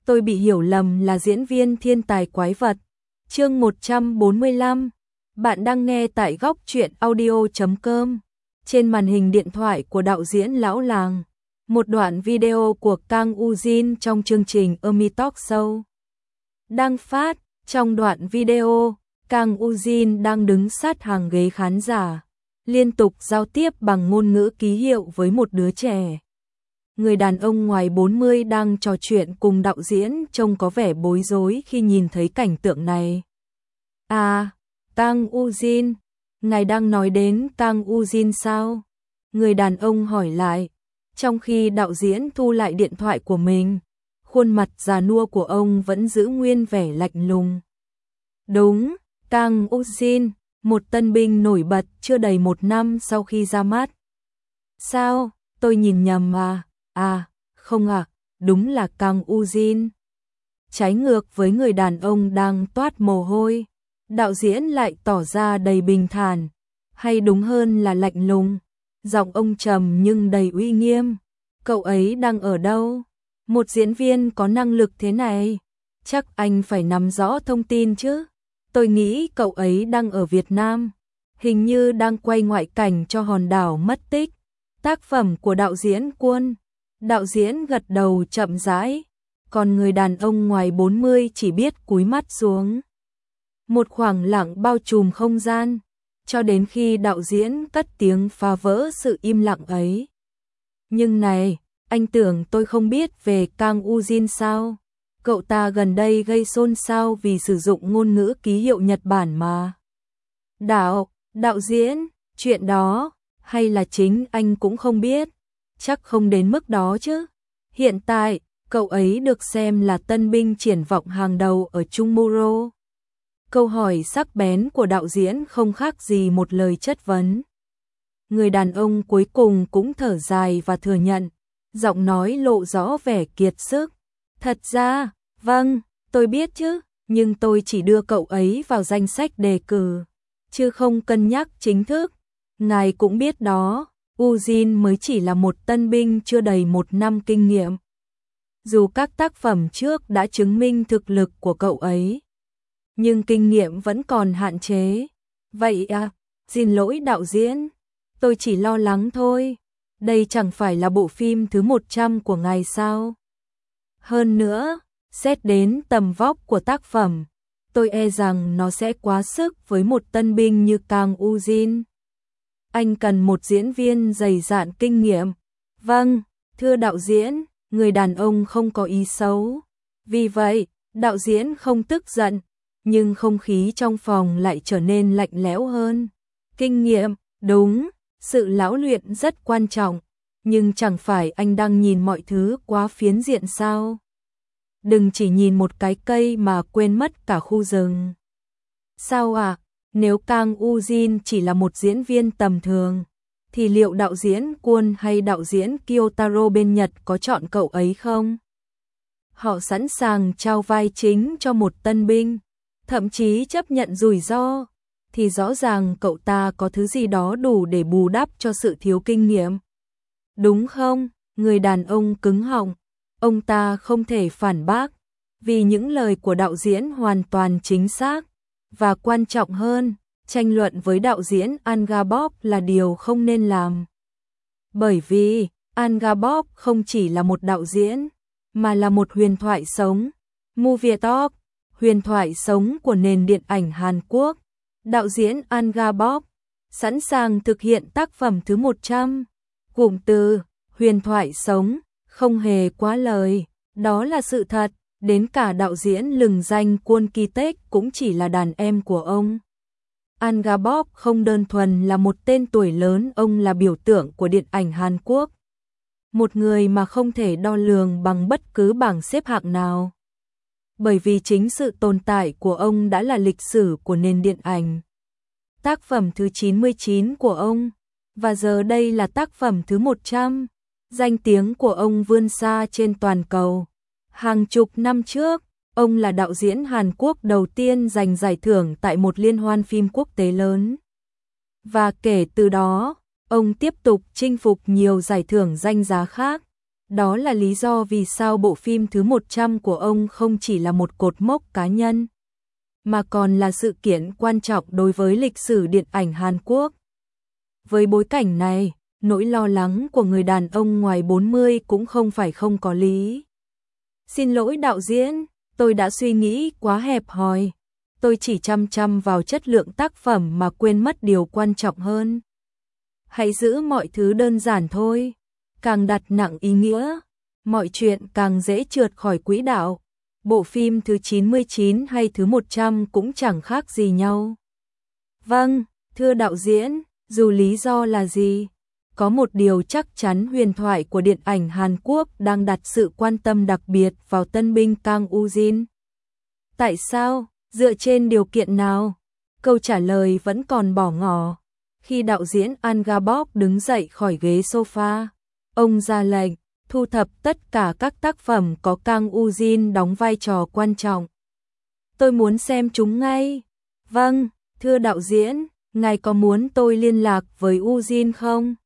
tôi bị hiểu lầm là diễn viên thiên tài quái vật. Chương 145. Bạn đang nghe tại góc truyện audio.com. Trên màn hình điện thoại của đạo diễn Lão Làng, một đoạn video của Kang Woo-jin trong chương trình Army Talk Show đang phát. Trong đoạn video, Kang Woo-jin đang đứng sát hàng ghế khán giả, liên tục giao tiếp bằng ngôn ngữ ký hiệu với một đứa trẻ. Người đàn ông ngoài 40 đang trò chuyện cùng đạo diễn trông có vẻ bối rối khi nhìn thấy cảnh tượng này. À, Kang Woo-jin, ngài đang nói đến Kang Woo-jin sao? Người đàn ông hỏi lại, trong khi đạo diễn thu lại điện thoại của mình, khuôn mặt già nua của ông vẫn giữ nguyên vẻ lạnh lùng. Đúng, Kang Woo-jin, một tân binh nổi bật chưa đầy 1 năm sau khi ra mắt. Sao, tôi nhìn nhầm à? À, không à, đúng là Kang Woo-jin. Trái ngược với người đàn ông đang toát mồ hôi, đạo diễn lại tỏ ra đầy bình thản, hay đúng hơn là lạnh lùng. Giọng ông trầm nhưng đầy uy nghiêm. Cậu ấy đang ở đâu? Một diễn viên có năng lực thế này, chắc anh phải nắm rõ thông tin chứ. Tôi nghĩ cậu ấy đang ở Việt Nam, hình như đang quay ngoại cảnh cho hòn đảo mất tích. Tác phẩm của đạo diễn Quân. Đạo diễn gật đầu chậm rãi, còn người đàn ông ngoài 40 chỉ biết cúi mắt xuống. Một khoảng lặng bao trùm không gian, cho đến khi đạo diễn cất tiếng phá vỡ sự im lặng ấy. Nhưng này, anh tưởng tôi không biết về Kang Woo-jin sao? Cậu ta gần đây gây xôn xao vì sử dụng ngôn ngữ ký hiệu Nhật Bản mà. Đạo diễn, chuyện đó, hay là chính anh cũng không biết? Chắc không đến mức đó chứ. Hiện tại, cậu ấy được xem là tân binh triển vọng hàng đầu ở Trung Muro. Câu hỏi sắc bén của đạo diễn không khác gì một lời chất vấn. Người đàn ông cuối cùng cũng thở dài và thừa nhận, giọng nói lộ rõ vẻ kiệt sức. Thật ra, vâng, tôi biết chứ, nhưng tôi chỉ đưa cậu ấy vào danh sách đề cử, chứ không cân nhắc chính thức. Ngài cũng biết đó, Woo-jin mới chỉ là một tân binh chưa đầy 1 năm kinh nghiệm. Dù các tác phẩm trước đã chứng minh thực lực của cậu ấy, nhưng kinh nghiệm vẫn còn hạn chế. Vậy à, xin lỗi đạo diễn, tôi chỉ lo lắng thôi. Đây chẳng phải là bộ phim thứ 100 của ngài sao? Hơn nữa, xét đến tầm vóc của tác phẩm, tôi e rằng nó sẽ quá sức với một tân binh như Kang Woo-jin. Anh cần một diễn viên dày dạn kinh nghiệm. Vâng, thưa đạo diễn, người đàn ông không có ý xấu. Vì vậy, đạo diễn không tức giận, nhưng không khí trong phòng lại trở nên lạnh lẽo hơn. Kinh nghiệm, đúng, sự lão luyện rất quan trọng, nhưng chẳng phải anh đang nhìn mọi thứ quá phiến diện sao? Đừng chỉ nhìn một cái cây mà quên mất cả khu rừng. Sao ạ? Nếu Kang Woo-jin chỉ là một diễn viên tầm thường, thì liệu đạo diễn Kwon hay đạo diễn Kyotaro bên Nhật có chọn cậu ấy không? Họ sẵn sàng trao vai chính cho một tân binh, thậm chí chấp nhận rủi ro, thì rõ ràng cậu ta có thứ gì đó đủ để bù đắp cho sự thiếu kinh nghiệm. Đúng không? Người đàn ông cứng họng, ông ta không thể phản bác, vì những lời của đạo diễn hoàn toàn chính xác. Và quan trọng hơn, tranh luận với đạo diễn Angabop là điều không nên làm. Bởi vì, Angabop không chỉ là một đạo diễn, mà là một huyền thoại sống. Movie Talk, huyền thoại sống của nền điện ảnh Hàn Quốc. Đạo diễn Angabop sẵn sàng thực hiện tác phẩm thứ 100. Cụm từ, huyền thoại sống, không hề quá lời, đó là sự thật. Đến cả đạo diễn lừng danh Kwon Ki-taek cũng chỉ là đàn em của ông. Angabop không đơn thuần là một tên tuổi lớn, ông là biểu tượng của điện ảnh Hàn Quốc. Một người mà không thể đo lường bằng bất cứ bảng xếp hạng nào. Bởi vì chính sự tồn tại của ông đã là lịch sử của nền điện ảnh. Tác phẩm thứ 99 của ông, và giờ đây là tác phẩm thứ 100. Danh tiếng của ông vươn xa trên toàn cầu. Hàng chục năm trước, ông là đạo diễn Hàn Quốc đầu tiên giành giải thưởng tại một liên hoan phim quốc tế lớn. Và kể từ đó, ông tiếp tục chinh phục nhiều giải thưởng danh giá khác. Đó là lý do vì sao bộ phim thứ 100 của ông không chỉ là một cột mốc cá nhân, mà còn là sự kiện quan trọng đối với lịch sử điện ảnh Hàn Quốc. Với bối cảnh này, nỗi lo lắng của người đàn ông ngoài 40 cũng không phải không có lý. Xin lỗi đạo diễn, tôi đã suy nghĩ quá hẹp hòi. Tôi chỉ chăm chăm vào chất lượng tác phẩm mà quên mất điều quan trọng hơn. Hãy giữ mọi thứ đơn giản thôi. Càng đặt nặng ý nghĩa, mọi chuyện càng dễ trượt khỏi quỹ đạo. Bộ phim thứ 99 hay thứ 100 cũng chẳng khác gì nhau. Vâng, thưa đạo diễn, dù lý do là gì, có một điều chắc chắn, huyền thoại của điện ảnh Hàn Quốc đang đặt sự quan tâm đặc biệt vào tân binh Kang Woo-jin. Tại sao? Dựa trên điều kiện nào? Câu trả lời vẫn còn bỏ ngỏ. Khi đạo diễn An Ga-bok đứng dậy khỏi ghế sofa, ông ra lệnh thu thập tất cả các tác phẩm có Kang Woo-jin đóng vai trò quan trọng. Tôi muốn xem chúng ngay. Vâng, thưa đạo diễn, ngài có muốn tôi liên lạc với Woo-jin không?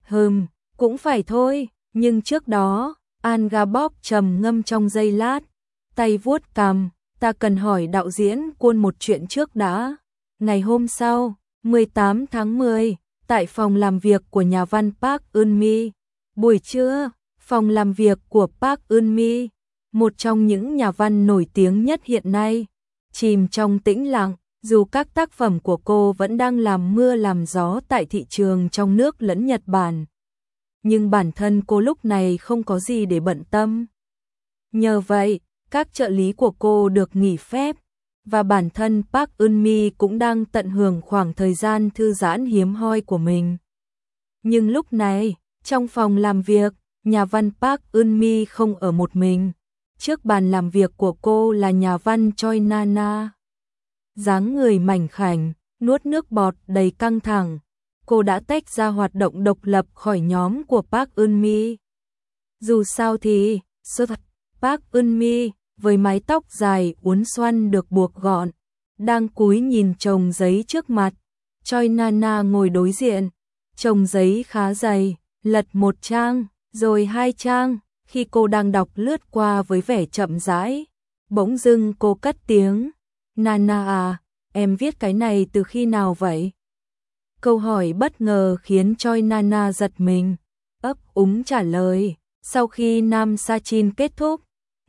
Cũng phải thôi, nhưng trước đó, An Ga-bok trầm ngâm trong giây lát, tay vuốt cằm, ta cần hỏi đạo diễn Kwon một chuyện trước đã. Ngày hôm sau, 18 tháng 10, tại phòng làm việc của nhà văn Park Eun-mi, buổi trưa, phòng làm việc của Park Eun-mi, một trong những nhà văn nổi tiếng nhất hiện nay, chìm trong tĩnh lặng, dù các tác phẩm của cô vẫn đang làm mưa làm gió tại thị trường trong nước lẫn Nhật Bản. Nhưng bản thân cô lúc này không có gì để bận tâm. Nhờ vậy, các trợ lý của cô được nghỉ phép, và bản thân Park Eun-mi cũng đang tận hưởng khoảng thời gian thư giãn hiếm hoi của mình. Nhưng lúc này, trong phòng làm việc, nhà văn Park Eun-mi không ở một mình. Trước bàn làm việc của cô là nhà văn Choi Na-na. Dáng người mảnh khảnh, nuốt nước bọt đầy căng thẳng. Cô đã tách ra hoạt động độc lập khỏi nhóm của Park Eun-mi. Dù sao thì, Park Eun-mi, với mái tóc dài uốn xoăn được buộc gọn, đang cúi nhìn chồng giấy trước mặt. Choi Na-na ngồi đối diện, chồng giấy khá dày, lật một trang, rồi hai trang. Khi cô đang đọc lướt qua với vẻ chậm rãi, bỗng dưng cô cất tiếng, Na-na à, em viết cái này từ khi nào vậy? Câu hỏi bất ngờ khiến Choi Na-na giật mình, ấp úng trả lời, sau khi Nam Sa-chin kết thúc.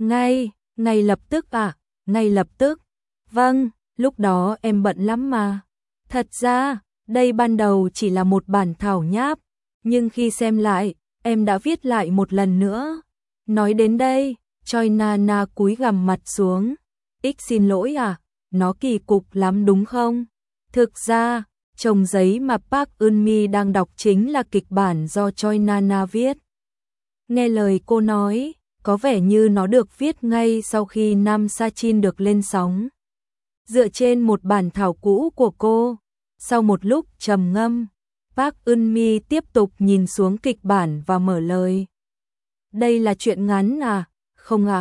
Ngay lập tức à? Ngay lập tức. Vâng, lúc đó em bận lắm mà. Thật ra, đây ban đầu chỉ là một bản thảo nháp, nhưng khi xem lại, em đã viết lại một lần nữa. Nói đến đây, Choi Na-na cúi gằm mặt xuống. Xin lỗi à, nó kỳ cục lắm đúng không? Thực ra, chồng giấy mà Park Eun-mi đang đọc chính là kịch bản do Choi Na-na viết. Nghe lời cô nói, có vẻ như nó được viết ngay sau khi Nam Sa-chin được lên sóng. Dựa trên một bản thảo cũ của cô, sau một lúc trầm ngâm, Park Eun-mi tiếp tục nhìn xuống kịch bản và mở lời. Đây là truyện ngắn à? Không ạ.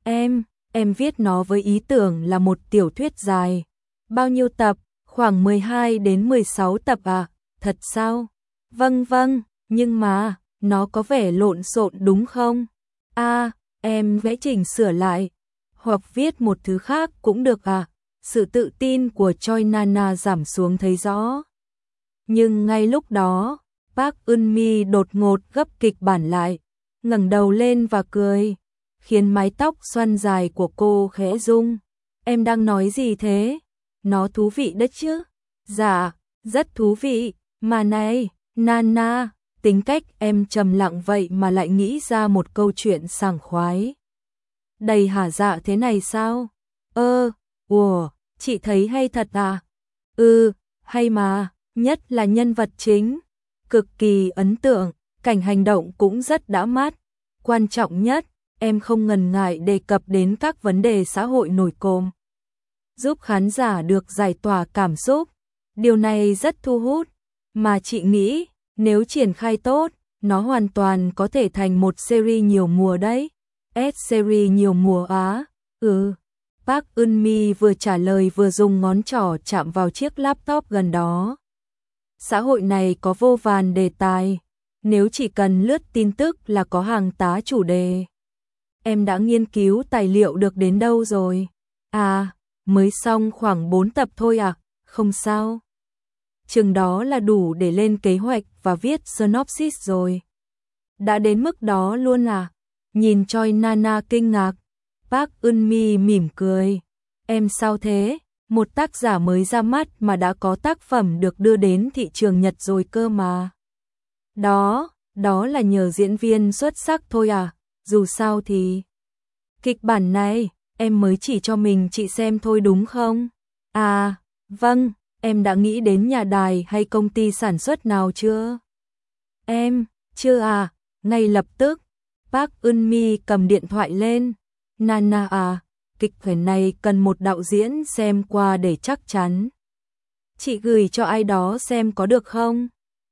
Em viết nó với ý tưởng là một tiểu thuyết dài. Bao nhiêu tập? Khoảng 12 đến 16 tập à? Thật sao? Vâng, nhưng mà, nó có vẻ lộn xộn đúng không? Em vẽ chỉnh sửa lại. Hoặc viết một thứ khác cũng được à? Sự tự tin của Choi Na-na giảm xuống thấy rõ. Nhưng ngay lúc đó, Park Eun-mi đột ngột gấp kịch bản lại, ngẩng đầu lên và cười, khiến mái tóc xoăn dài của cô khẽ rung. Em đang nói gì thế? Nó thú vị đấy chứ? Dạ, rất thú vị. Mà này, Na-na, tính cách em trầm lặng vậy mà lại nghĩ ra một câu chuyện sảng khoái. Đầy hả dạ thế này sao? Chị thấy hay thật à? Hay mà, nhất là nhân vật chính. Cực kỳ ấn tượng, cảnh hành động cũng rất đã mắt. Quan trọng nhất, em không ngần ngại đề cập đến các vấn đề xã hội nổi cộm, giúp khán giả được giải tỏa cảm xúc. Điều này rất thu hút, mà chị nghĩ, nếu triển khai tốt, nó hoàn toàn có thể thành một series nhiều mùa đấy. Series nhiều mùa á? Park Eun-mi vừa trả lời vừa dùng ngón trỏ chạm vào chiếc laptop gần đó. Xã hội này có vô vàn đề tài, nếu chỉ cần lướt tin tức là có hàng tá chủ đề. Em đã nghiên cứu tài liệu được đến đâu rồi? À, mới xong khoảng 4 tập thôi à, không sao. Chừng đó là đủ để lên kế hoạch và viết synopsis rồi. Đã đến mức đó luôn à? Nhìn Choi Nana kinh ngạc. Park Eun-mi mỉm cười. Em sao thế? Một tác giả mới ra mắt mà đã có tác phẩm được đưa đến thị trường Nhật rồi cơ mà. Đó là nhờ diễn viên xuất sắc thôi à, dù sao thì... Kịch bản này, em mới chỉ cho mình chị xem thôi đúng không? À, vâng, em đã nghĩ đến nhà đài hay công ty sản xuất nào chưa? Em, chưa à, ngay lập tức. Park Eun-mi cầm điện thoại lên. Nana à, kịch bản này cần một đạo diễn xem qua để chắc chắn. Chị gửi cho ai đó xem có được không?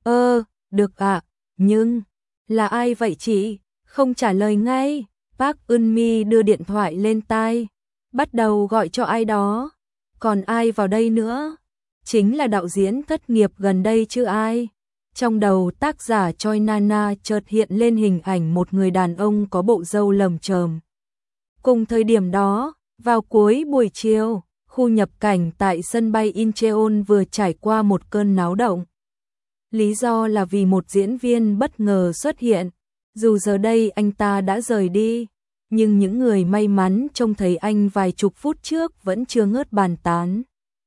Được ạ, nhưng... Là ai vậy chị? Không trả lời ngay. Park Eun-mi đưa điện thoại lên tai. Bắt đầu gọi cho ai đó. Còn ai vào đây nữa? Chính là đạo diễn thất nghiệp gần đây chứ ai. Trong đầu tác giả Choi Nana chợt hiện lên hình ảnh một người đàn ông có bộ râu lởm chởm. Cùng thời điểm đó, vào cuối buổi chiều, khu nhập cảnh tại sân bay Incheon vừa trải qua một cơn náo động. Lý do là vì một diễn viên bất ngờ xuất hiện. Dù giờ đây anh ta đã rời đi, nhưng những người may mắn trông thấy anh vài chục phút trước vẫn chưa ngớt bàn tán.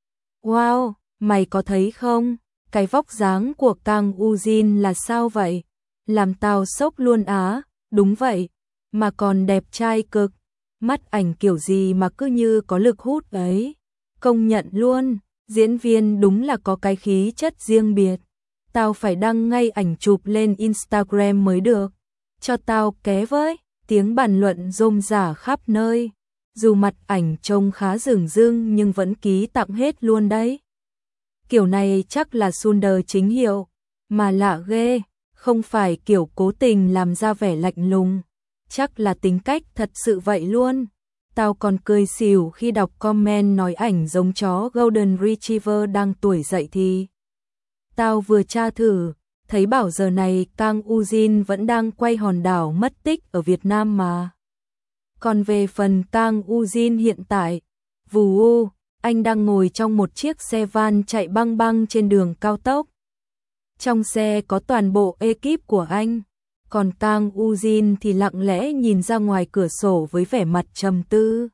Wow, mày có thấy không? Cái vóc dáng của Kang Woo-jin là sao vậy? Làm tao sốc luôn á. Đúng vậy, mà còn đẹp trai cực. Mắt ảnh kiểu gì mà cứ như có lực hút ấy. Công nhận luôn, diễn viên đúng là có cái khí chất riêng biệt. Tao phải đăng ngay ảnh chụp lên Instagram mới được. Cho tao ké với. Tiếng bàn luận rôm rả khắp nơi. Dù mặt ảnh trông khá dửng dưng nhưng vẫn ký tặng hết luôn đấy. Kiểu này chắc là Sunder chính hiệu. Mà lạ ghê, không phải kiểu cố tình làm ra vẻ lạnh lùng. Chắc là tính cách thật sự vậy luôn. Tao còn cười xỉu khi đọc comment nói ảnh giống chó Golden Retriever đang tuổi dậy thì. Tao vừa tra thử, thấy bảo giờ này Kang Woo-jin vẫn đang quay Hòn đảo mất tích ở Việt Nam mà. Còn về phần Kang Woo-jin hiện tại, vù anh đang ngồi trong một chiếc xe van chạy băng băng trên đường cao tốc. Trong xe có toàn bộ ekip của anh, còn Kang Woo-jin thì lặng lẽ nhìn ra ngoài cửa sổ với vẻ mặt trầm tư.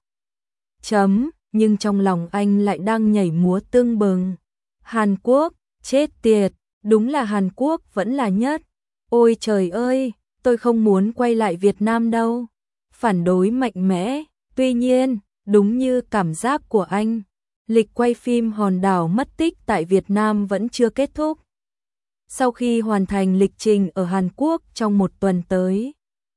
Nhưng trong lòng anh lại đang nhảy múa tưng bừng. Hàn Quốc, chết tiệt, đúng là Hàn Quốc vẫn là nhất. Ôi trời ơi, tôi không muốn quay lại Việt Nam đâu. Phản đối mạnh mẽ, tuy nhiên, đúng như cảm giác của anh, lịch quay phim Hòn đảo mất tích tại Việt Nam vẫn chưa kết thúc. Sau khi hoàn thành lịch trình ở Hàn Quốc trong một tuần tới,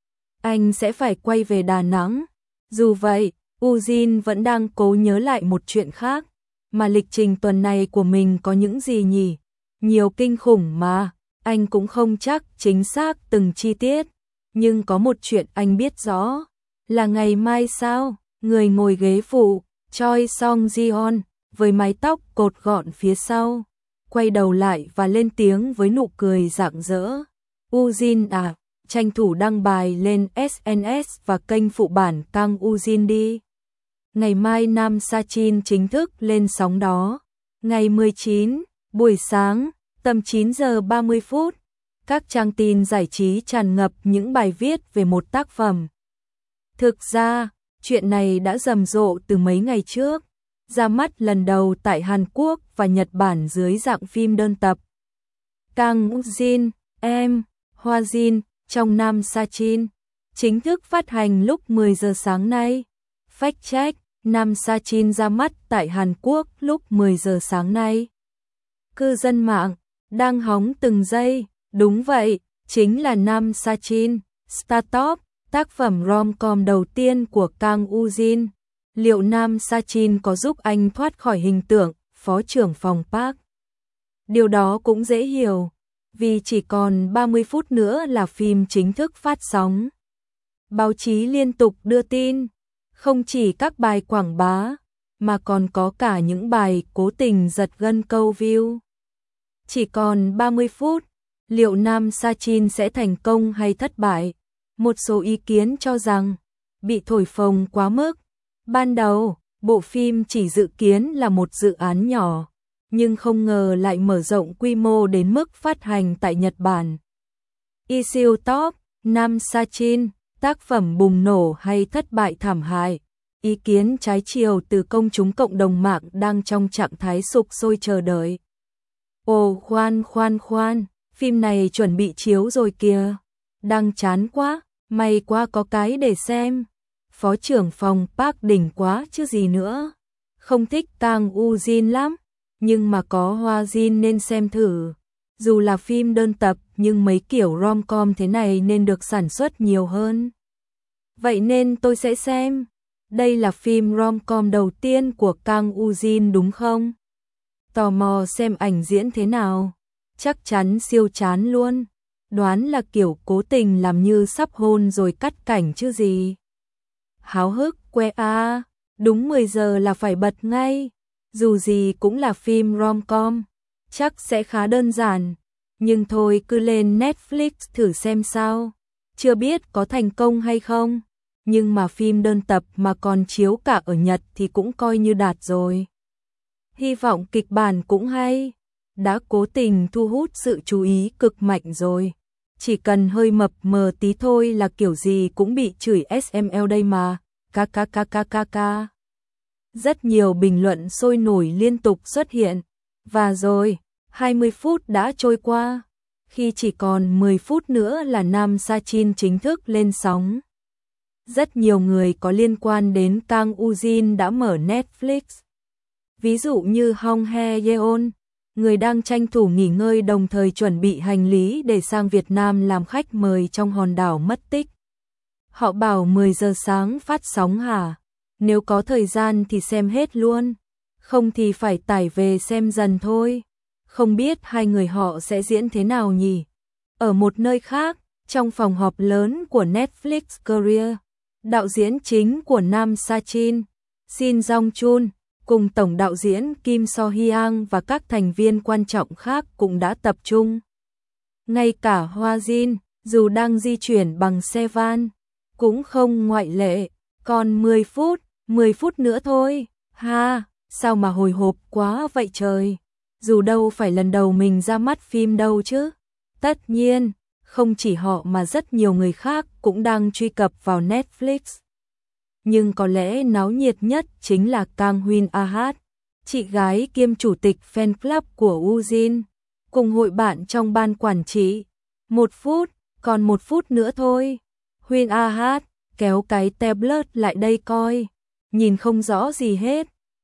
anh sẽ phải quay về Đà Nẵng. Dù vậy, Woo-jin vẫn đang cố nhớ lại một chuyện khác. Mà lịch trình tuần này của mình có những gì nhỉ? Nhiều kinh khủng mà, anh cũng không chắc chính xác từng chi tiết. Nhưng có một chuyện anh biết rõ, là ngày mai sao, người ngồi ghế phụ, Choi Song-jeon, với mái tóc cột gọn phía sau, quay đầu lại và lên tiếng với nụ cười rạng rỡ. Woo-jin à, tranh thủ đăng bài lên SNS và kênh phụ bản Kang Woo-jin đi. Ngày mai Nam Sachin chính thức lên sóng đó. Ngày 19, buổi sáng, tầm 9 giờ 30 phút, các trang tin giải trí tràn ngập những bài viết về một tác phẩm. Thực ra, chuyện này đã rầm rộ từ mấy ngày trước, ra mắt lần đầu tại Hàn Quốc và Nhật Bản dưới dạng phim đơn tập. Kang Woo-jin, em, Hoa Jin, trong Nam Sachin, chính thức phát hành lúc 10 giờ sáng nay. Fact check, Nam Sachin ra mắt tại Hàn Quốc lúc 10 giờ sáng nay. Cư dân mạng đang hóng từng giây, đúng vậy, chính là Nam Sachin, Startup, tác phẩm rom-com đầu tiên của Kang Woo-jin. Liệu Nam Sachin có giúp anh thoát khỏi hình tượng phó trưởng phòng Park? Điều đó cũng dễ hiểu, vì chỉ còn 30 phút nữa là phim chính thức phát sóng. Báo chí liên tục đưa tin, không chỉ các bài quảng bá, mà còn có cả những bài cố tình giật gân câu view. Chỉ còn 30 phút, Liệu Nam Sachin sẽ thành công hay thất bại? Một số ý kiến cho rằng bị thổi phồng quá mức. Ban đầu, bộ phim chỉ dự kiến là một dự án nhỏ, nhưng không ngờ lại mở rộng quy mô đến mức phát hành tại Nhật Bản. Issue Top, Nam Sachin, tác phẩm bùng nổ hay thất bại thảm hại? Ý kiến trái chiều từ công chúng cộng đồng mạng đang trong trạng thái sục sôi chờ đợi. Ồ khoan, phim này chuẩn bị chiếu rồi kìa. Đang chán quá, may quá có cái để xem. Phó trưởng phòng Park đỉnh quá chứ gì nữa. Không thích Kang Woo-jin lắm, nhưng mà có Hoa Jin nên xem thử. Dù là phim đơn tập nhưng mấy kiểu rom-com thế này nên được sản xuất nhiều hơn. Vậy nên tôi sẽ xem. Đây là phim rom-com đầu tiên của Kang Woo-jin đúng không? Tò mò xem ảnh diễn thế nào. Chắc chắn siêu chán luôn. Đoán là kiểu cố tình làm như sắp hôn rồi cắt cảnh chứ gì. Háo hức que a, đúng 10 giờ là phải bật ngay. Dù gì cũng là phim rom-com, chắc sẽ khá đơn giản. Nhưng thôi cứ lên Netflix thử xem sao. Chưa biết có thành công hay không. Nhưng mà phim đơn tập mà còn chiếu cả ở Nhật thì cũng coi như đạt rồi. Hy vọng kịch bản cũng hay. Đã cố tình thu hút sự chú ý cực mạnh rồi. Chỉ cần hơi mập mờ tí thôi là kiểu gì cũng bị chửi SML đây mà. KKKKKK. Rất nhiều bình luận sôi nổi liên tục xuất hiện. Và rồi, 20 phút đã trôi qua. Khi chỉ còn 10 phút nữa là Nam Sachin chính thức lên sóng. Rất nhiều người có liên quan đến Kang Woo-jin đã mở Netflix. Ví dụ như Hong Hye-yeon, người đang tranh thủ nghỉ ngơi đồng thời chuẩn bị hành lý để sang Việt Nam làm khách mời trong hòn đảo mất tích. Họ bảo 10 giờ sáng phát sóng hả? Nếu có thời gian thì xem hết luôn, không thì phải tải về xem dần thôi. Không biết hai người họ sẽ diễn thế nào nhỉ? Ở một nơi khác, trong phòng họp lớn của Netflix Korea, đạo diễn chính của Nam Sachin, Shin Jong-chun, cùng tổng đạo diễn Kim So-hyang và các thành viên quan trọng khác cũng đã tập trung. Ngay cả Hoa Jin, dù đang di chuyển bằng xe van, cũng không ngoại lệ. Còn 10 phút nữa thôi. Ha, sao mà hồi hộp quá vậy trời. Dù đâu phải lần đầu mình ra mắt phim đâu chứ. Tất nhiên, không chỉ họ mà rất nhiều người khác cũng đang truy cập vào Netflix. Nhưng có lẽ náo nhiệt nhất chính là Kang Huyên Ah, chị gái kiêm chủ tịch fan club của Woo-jin, cùng hội bạn trong ban quản trị. 1 phút, còn 1 phút nữa thôi. Huyên Ah, kéo cái tablet lại đây coi. Nhìn không rõ gì hết.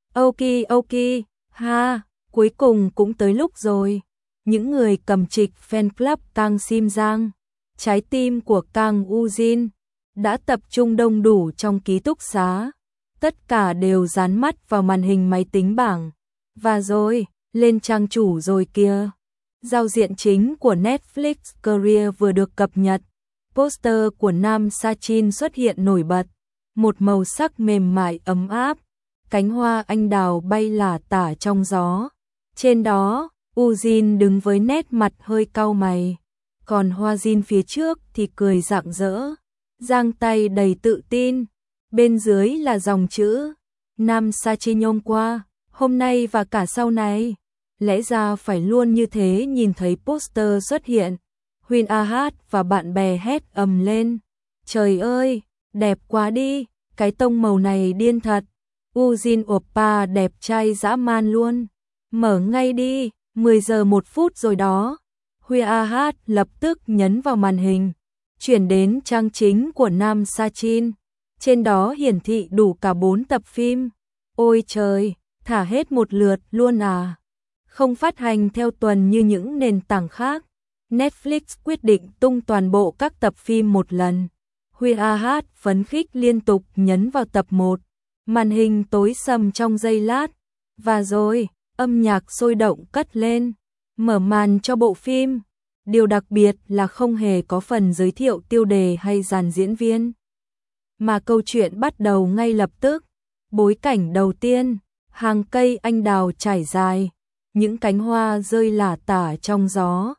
Ok, ha, cuối cùng cũng tới lúc rồi. Những người cầm trịch fan club Kang Sim Giang, trái tim của Kang Woo-jin, đã tập trung đông đủ trong ký túc xá. Tất cả đều dán mắt vào màn hình máy tính bảng. Và rồi, lên trang chủ rồi kìa. Giao diện chính của Netflix Korea vừa được cập nhật. Poster của Nam Sachin xuất hiện nổi bật. Một màu sắc mềm mại ấm áp. Cánh hoa anh đào bay lả tả trong gió. Trên đó, Woo-jin đứng với nét mặt hơi cau mày. Còn Hoa Jin phía trước thì cười rạng rỡ, giang tay đầy tự tin. Bên dưới là dòng chữ Nam Sachin hôm qua, hôm nay và cả sau này. Lẽ ra phải luôn như thế. Nhìn thấy poster xuất hiện, Huyên Ah và bạn bè hét ầm lên. Trời ơi, đẹp quá đi, cái tông màu này điên thật. Woo-jin oppa đẹp trai dã man luôn. Mở ngay đi, 10 giờ 1 phút rồi đó. Huyên Ah lập tức nhấn vào màn hình, chuyển đến trang chính của Nam Sachin. Trên đó hiển thị đủ cả 4 tập phim. Ôi trời, thả hết một lượt luôn à? Không phát hành theo tuần như những nền tảng khác. Netflix quyết định tung toàn bộ các tập phim một lần. Huyên Ah phấn khích liên tục nhấn vào tập 1. Màn hình tối sầm trong giây lát. Và rồi, âm nhạc sôi động cất lên, mở màn cho bộ phim. Điều đặc biệt là không hề có phần giới thiệu tiêu đề hay dàn diễn viên, mà câu chuyện bắt đầu ngay lập tức. Bối cảnh đầu tiên, hàng cây anh đào trải dài, những cánh hoa rơi lả tả trong gió.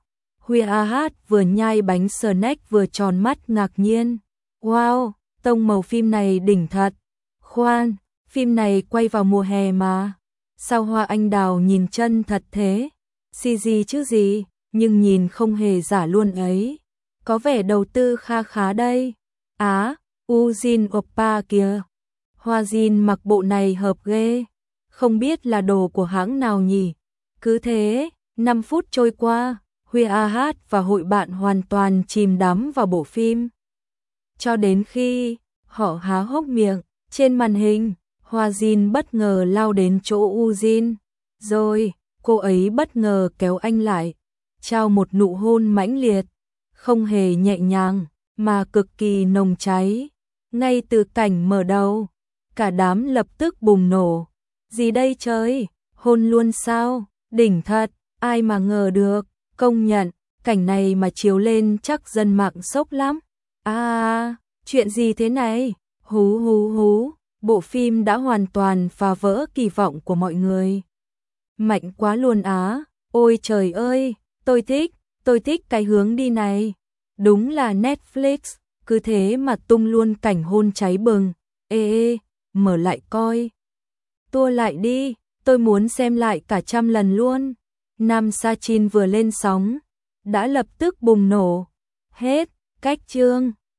Huy A Hát vừa nhai bánh snack vừa tròn mắt ngạc nhiên. Wow, tông màu phim này đỉnh thật. Khoan, phim này quay vào mùa hè mà. Sao hoa anh đào nhìn chân thật thế? CG chứ gì, nhưng nhìn không hề giả luôn ấy. Có vẻ đầu tư kha khá đây. Ujin Oppa kìa. Hoa Jin mặc bộ này hợp ghê. Không biết là đồ của hãng nào nhỉ? Cứ thế, 5 phút trôi qua, Huy A Hát và hội bạn hoàn toàn chìm đắm vào bộ phim. Cho đến khi họ há hốc miệng, trên màn hình, Hoa Jin bất ngờ lao đến chỗ Ujin. Rồi, cô ấy bất ngờ kéo anh lại, trao một nụ hôn mãnh liệt, không hề nhẹ nhàng, mà cực kỳ nồng cháy. Ngay từ cảnh mở đầu, cả đám lập tức bùng nổ. Gì đây trời, hôn luôn sao, đỉnh thật, ai mà ngờ được, công nhận, cảnh này mà chiếu lên chắc dân mạng sốc lắm. Chuyện gì thế này, hú hú hú, bộ phim đã hoàn toàn phá vỡ kỳ vọng của mọi người. Mạnh quá luôn á, ôi trời ơi, tôi thích cái hướng đi này. Đúng là Netflix, cứ thế mà tung luôn cảnh hôn cháy bừng. Ê, mở lại coi. Tua lại đi, tôi muốn xem lại cả 100 lần luôn. Nam Sa Chin vừa lên sóng, đã lập tức bùng nổ. Hết, cách chương.